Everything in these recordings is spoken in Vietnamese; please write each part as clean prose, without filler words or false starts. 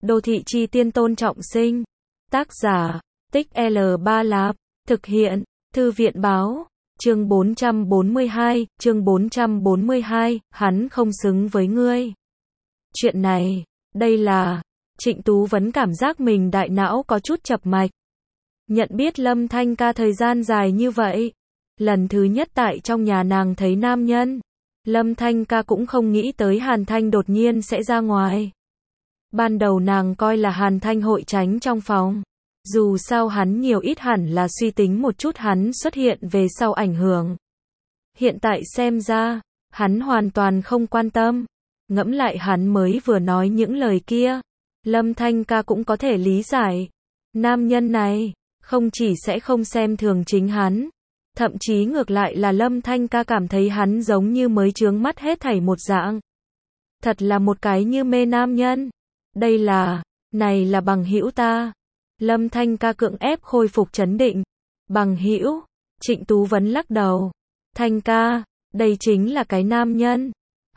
Đô thị chi tiên Tôn Trọng Sinh. Tác giả, Tích L Ba Lạp. Thực hiện, Thư viện báo. Chương 442, chương 442, hắn không xứng với ngươi. Chuyện này, đây là, Trịnh Tú Vấn cảm giác mình đại não có chút chập mạch. Nhận biết Lâm Thanh Ca thời gian dài như vậy. Lần thứ nhất tại trong nhà nàng thấy nam nhân. Lâm Thanh Ca cũng không nghĩ tới Hàn Thanh đột nhiên sẽ ra ngoài. Ban đầu nàng coi là Hàn Thanh hội tránh trong phòng. Dù sao hắn nhiều ít hẳn là suy tính một chút hắn xuất hiện về sau ảnh hưởng. Hiện tại xem ra, hắn hoàn toàn không quan tâm. Ngẫm lại hắn mới vừa nói những lời kia. Lâm Thanh Ca cũng có thể lý giải. Nam nhân này, không chỉ sẽ không xem thường chính hắn. Thậm chí ngược lại là Lâm Thanh Ca cảm thấy hắn giống như mới chướng mắt hết thảy một dạng. Thật là một cái như mê nam nhân. Đây là, này là bằng hữu ta. Lâm Thanh Ca cưỡng ép khôi phục trấn định. Bằng hữu, Trịnh Tú Vấn lắc đầu. Thanh ca, đây chính là cái nam nhân.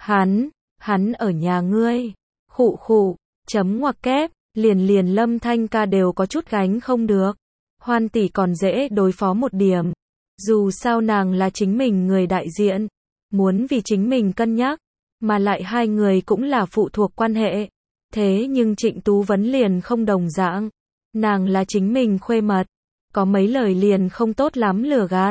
Hắn ở nhà ngươi. Khụ khụ, chấm ngoặc kép, liền Lâm Thanh Ca đều có chút gánh không được. Hoan tỷ còn dễ đối phó một điểm. Dù sao nàng là chính mình người đại diện. Muốn vì chính mình cân nhắc. Mà lại hai người cũng là phụ thuộc quan hệ. Thế nhưng Trịnh Tú Vấn liền không đồng dạng. Nàng là chính mình khuê mật. Có mấy lời liền không tốt lắm lừa gạt.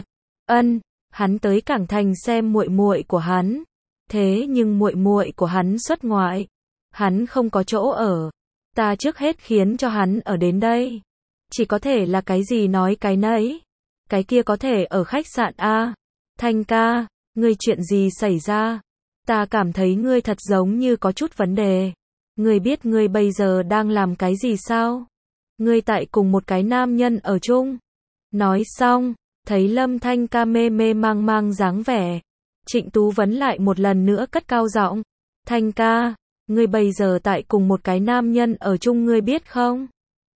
Hắn tới Cảng Thành xem muội muội của hắn. Thế nhưng muội muội của hắn xuất ngoại. Hắn không có chỗ ở. Ta trước hết khiến cho hắn ở đến đây. Chỉ có thể là cái gì nói cái nấy. Cái kia có thể ở khách sạn A. Thanh ca, ngươi chuyện gì xảy ra? Ta cảm thấy ngươi thật giống như có chút vấn đề. Ngươi biết ngươi bây giờ đang làm cái gì sao? Ngươi tại cùng một cái nam nhân ở chung. Nói xong, thấy Lâm Thanh Ca mê mê mang dáng vẻ. Trịnh Tú Vấn lại một lần nữa cất cao giọng. Thanh ca, ngươi bây giờ tại cùng một cái nam nhân ở chung ngươi biết không?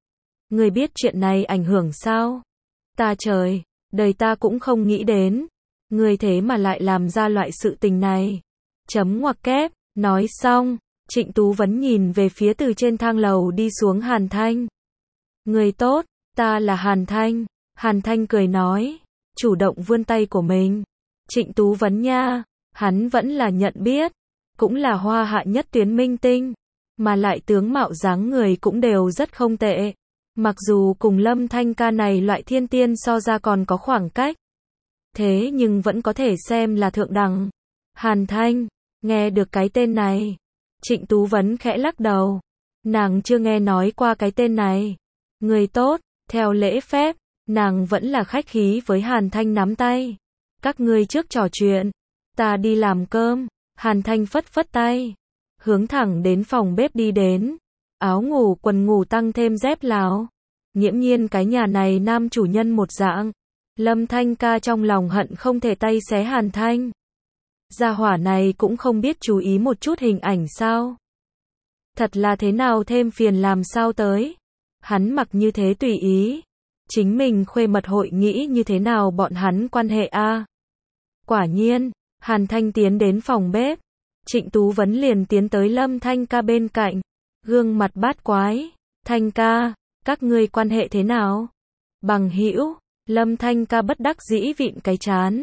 Ngươi biết chuyện này ảnh hưởng sao? Ta trời, đời ta cũng không nghĩ đến. Ngươi thế mà lại làm ra loại sự tình này. Chấm ngoặc kép, nói xong, Trịnh Tú Vấn nhìn về phía từ trên thang lầu đi xuống Hàn Thanh. Người tốt, ta là Hàn Thanh. Hàn Thanh cười nói, chủ động vươn tay của mình. Trịnh Tú Vấn nha, hắn vẫn là nhận biết, cũng là hoa hạ nhất tuyến minh tinh, mà lại tướng mạo dáng người cũng đều rất không tệ. Mặc dù cùng Lâm Thanh Ca này loại thiên tiên so ra còn có khoảng cách, thế nhưng vẫn có thể xem là thượng đẳng. Hàn Thanh, nghe được cái tên này, Trịnh Tú Vấn khẽ lắc đầu. Nàng chưa nghe nói qua cái tên này. Người tốt, theo lễ phép, nàng vẫn là khách khí với Hàn Thanh nắm tay. Các ngươi trước trò chuyện, ta đi làm cơm. Hàn Thanh phất phất tay, hướng thẳng đến phòng bếp đi đến. Áo ngủ quần ngủ tăng thêm dép lào. Nghiễm nhiên cái nhà này nam chủ nhân một dạng. Lâm Thanh Ca trong lòng hận không thể tay xé Hàn Thanh. Gia hỏa này cũng không biết chú ý một chút hình ảnh sao. Thật là thế nào thêm phiền làm sao tới. Hắn mặc như thế tùy ý. Chính mình khuê mật hội nghĩ như thế nào bọn hắn quan hệ a? Quả nhiên, Hàn Thanh tiến đến phòng bếp. Trịnh Tú Vấn liền tiến tới Lâm Thanh Ca bên cạnh. Gương mặt bát quái. Thanh ca, các ngươi quan hệ thế nào? Bằng hữu. Lâm Thanh Ca bất đắc dĩ vịn cái trán.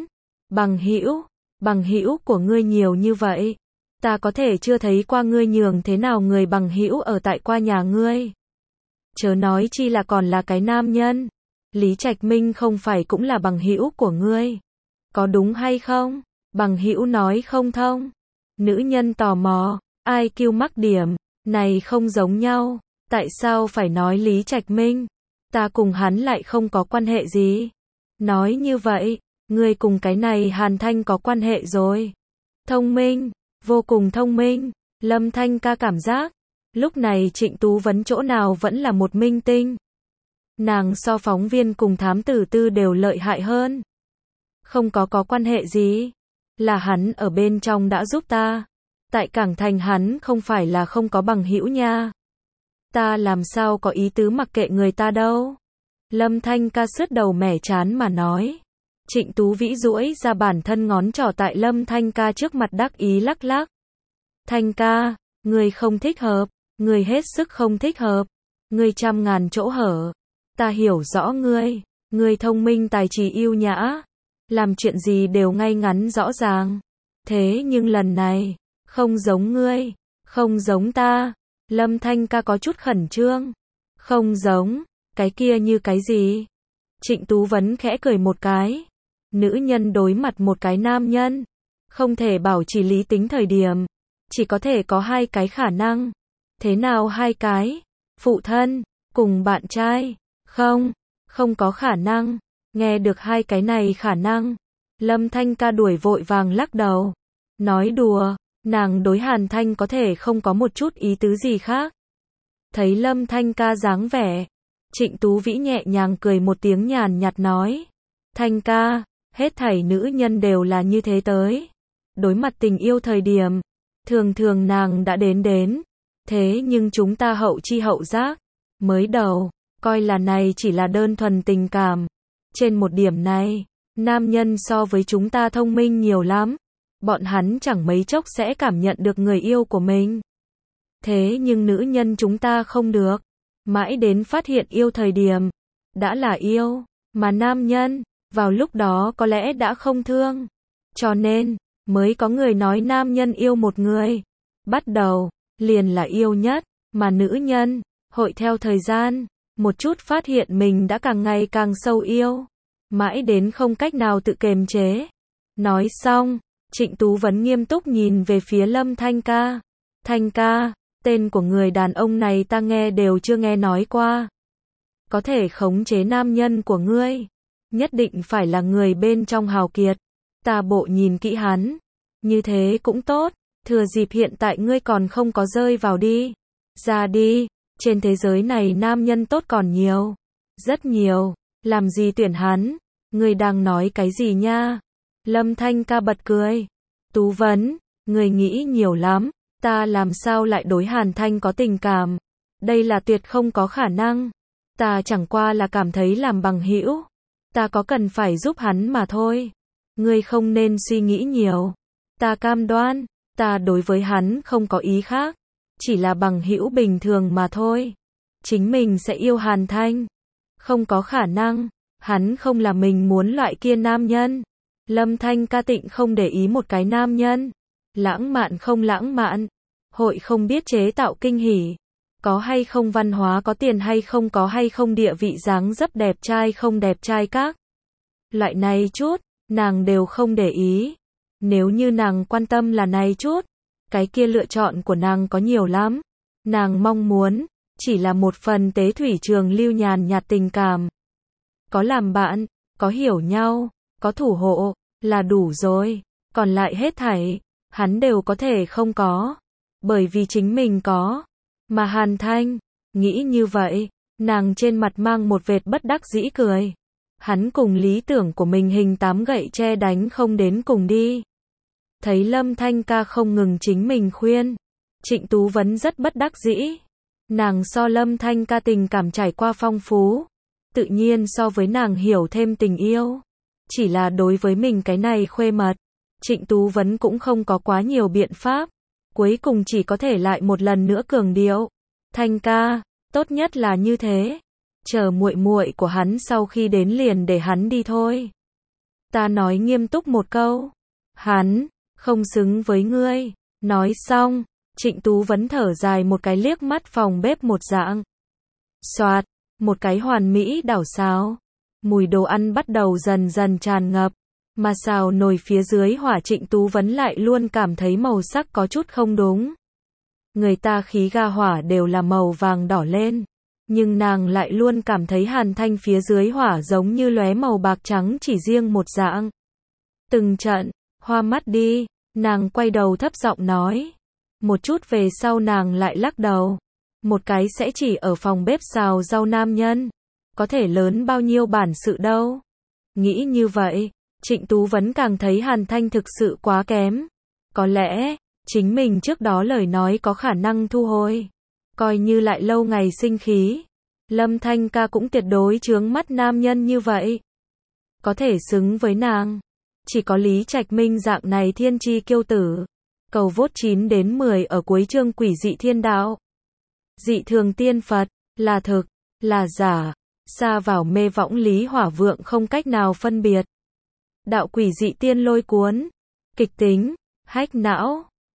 Bằng hữu của ngươi nhiều như vậy. Ta có thể chưa thấy qua ngươi nhường thế nào người bằng hữu ở tại qua nhà ngươi. Chớ nói chi là còn là cái nam nhân. Lý Trạch Minh không phải cũng là bằng hữu của ngươi. Có đúng hay không? Bằng hữu nói không thông. Nữ nhân tò mò, ai kêu mắc điểm, này không giống nhau. Tại sao phải nói Lý Trạch Minh? Ta cùng hắn lại không có quan hệ gì. Nói như vậy, ngươi cùng cái này Hàn Thanh có quan hệ rồi. Thông minh, vô cùng thông minh. Lâm Thanh Ca cảm giác, lúc này Trịnh Tú Vấn chỗ nào vẫn là một minh tinh. Nàng so phóng viên cùng thám tử tư đều lợi hại hơn. Không có quan hệ gì. Là hắn ở bên trong đã giúp ta. Tại Cảng Thành hắn không phải là không có bằng hữu nha. Ta làm sao có ý tứ mặc kệ người ta đâu. Lâm Thanh Ca sứt đầu mẻ chán mà nói. Trịnh Tú Vĩ duỗi ra bản thân ngón trỏ tại Lâm Thanh Ca trước mặt đắc ý lắc lắc. Thanh ca, người không thích hợp. Ngươi hết sức không thích hợp. Ngươi trăm ngàn chỗ hở. Ta hiểu rõ ngươi. Ngươi thông minh tài trí yêu nhã. Làm chuyện gì đều ngay ngắn rõ ràng. Thế nhưng lần này, không giống ngươi, không giống ta. Lâm Thanh ca có chút khẩn trương. Không giống, cái kia như cái gì? Trịnh Tú Vấn khẽ cười một cái. Nữ nhân đối mặt một cái nam nhân, không thể bảo trì lý tính thời điểm, chỉ có thể có hai cái khả năng. Thế nào hai cái? Phụ thân, cùng bạn trai. Không, không có khả năng. Nghe được hai cái này khả năng, Lâm Thanh ca đuổi vội vàng lắc đầu. Nói đùa, nàng đối Hàn Thanh có thể không có một chút ý tứ gì khác. Thấy Lâm Thanh ca dáng vẻ, Trịnh Tú Vĩ nhẹ nhàng cười một tiếng nhàn nhạt nói. Thanh ca, hết thảy nữ nhân đều là như thế tới. Đối mặt tình yêu thời điểm, thường thường nàng đã đến. Thế nhưng chúng ta hậu chi hậu giác, mới đầu, coi là này chỉ là đơn thuần tình cảm. Trên một điểm này, nam nhân so với chúng ta thông minh nhiều lắm. Bọn hắn chẳng mấy chốc sẽ cảm nhận được người yêu của mình. Thế nhưng nữ nhân chúng ta không được. Mãi đến phát hiện yêu thời điểm, đã là yêu, mà nam nhân, vào lúc đó có lẽ đã không thương. Cho nên, mới có người nói nam nhân yêu một người. Bắt đầu, liền là yêu nhất, mà nữ nhân, hội theo thời gian, một chút phát hiện mình đã càng ngày càng sâu yêu. Mãi đến không cách nào tự kiềm chế. Nói xong, Trịnh Tú Vấn nghiêm túc nhìn về phía Lâm Thanh ca. Thanh ca, tên của người đàn ông này ta nghe đều chưa nghe nói qua. Có thể khống chế nam nhân của ngươi, nhất định phải là người bên trong hào kiệt. Ta bộ nhìn kỹ hắn, như thế cũng tốt, thừa dịp hiện tại ngươi còn không có rơi vào đi. Ra đi, trên thế giới này nam nhân tốt còn nhiều, rất nhiều, làm gì tuyển hắn, ngươi đang nói cái gì nha? Lâm Thanh ca bật cười. Tú Vấn, ngươi nghĩ nhiều lắm, ta làm sao lại đối Hàn Thanh có tình cảm, đây là tuyệt không có khả năng. Ta chẳng qua là cảm thấy làm bằng hữu, ta có cần phải giúp hắn mà thôi. Ngươi không nên suy nghĩ nhiều. Ta cam đoan, ta đối với hắn không có ý khác, chỉ là bằng hữu bình thường mà thôi. Chính mình sẽ yêu Hàn Thanh. Không có khả năng, hắn không là mình muốn loại kia nam nhân. Lâm Thanh ca tịnh không để ý một cái nam nhân. Lãng mạn không lãng mạn, hội không biết chế tạo kinh hỉ, có hay không văn hóa, có tiền hay không, có hay không địa vị, dáng dấp đẹp trai không đẹp trai, các loại này chút, nàng đều không để ý. Nếu như nàng quan tâm là này chút, cái kia lựa chọn của nàng có nhiều lắm. Nàng mong muốn, chỉ là một phần tế thủy trường lưu nhàn nhạt tình cảm. Có làm bạn, có hiểu nhau, có thủ hộ, là đủ rồi. Còn lại hết thảy, hắn đều có thể không có. Bởi vì chính mình có. Mà Hàn Thanh, nghĩ như vậy, nàng trên mặt mang một vệt bất đắc dĩ cười. Hắn cùng lý tưởng của mình hình tám gậy tre đánh không đến cùng đi. Thấy Lâm Thanh ca không ngừng chính mình khuyên, Trịnh Tú Vấn rất bất đắc dĩ. Nàng so Lâm Thanh ca tình cảm trải qua phong phú, tự nhiên so với nàng hiểu thêm tình yêu. Chỉ là đối với mình cái này khuê mật, Trịnh Tú Vấn cũng không có quá nhiều biện pháp. Cuối cùng chỉ có thể lại một lần nữa cường điệu. Thanh ca, tốt nhất là như thế. Chờ muội muội của hắn sau khi đến liền để hắn đi thôi. Ta nói nghiêm túc một câu. Hắn, không xứng với ngươi. Nói xong, Trịnh Tú Vấn thở dài một cái, liếc mắt phòng bếp một dạng. Xoạt, một cái hoàn mỹ đảo xào. Mùi đồ ăn bắt đầu dần dần tràn ngập. Mà xào nồi phía dưới hỏa, Trịnh Tú Vấn lại luôn cảm thấy màu sắc có chút không đúng. Người ta khí ga hỏa đều là màu vàng đỏ lên, nhưng nàng lại luôn cảm thấy Hàn Thanh phía dưới hỏa giống như lóe màu bạc trắng chỉ riêng một dạng. Từng trận, hoa mắt đi, nàng quay đầu thấp giọng nói. Một chút về sau nàng lại lắc đầu. Một cái sẽ chỉ ở phòng bếp xào rau nam nhân, có thể lớn bao nhiêu bản sự đâu. Nghĩ như vậy, Trịnh Tú Vấn càng thấy Hàn Thanh thực sự quá kém. Có lẽ, chính mình trước đó lời nói có khả năng thu hồi. Coi như lại lâu ngày sinh khí. Lâm Thanh ca cũng tuyệt đối chướng mắt nam nhân như vậy. Có thể xứng với nàng, chỉ có Lý Trạch Minh dạng này thiên chi kiêu tử. Cầu vote 9 đến 10 ở cuối chương Quỷ Dị Thiên Đạo. Dị thường tiên Phật, là thực, là giả, sa vào mê võng Lý Hỏa Vượng không cách nào phân biệt. Đạo quỷ dị tiên lôi cuốn, kịch tính, hách não.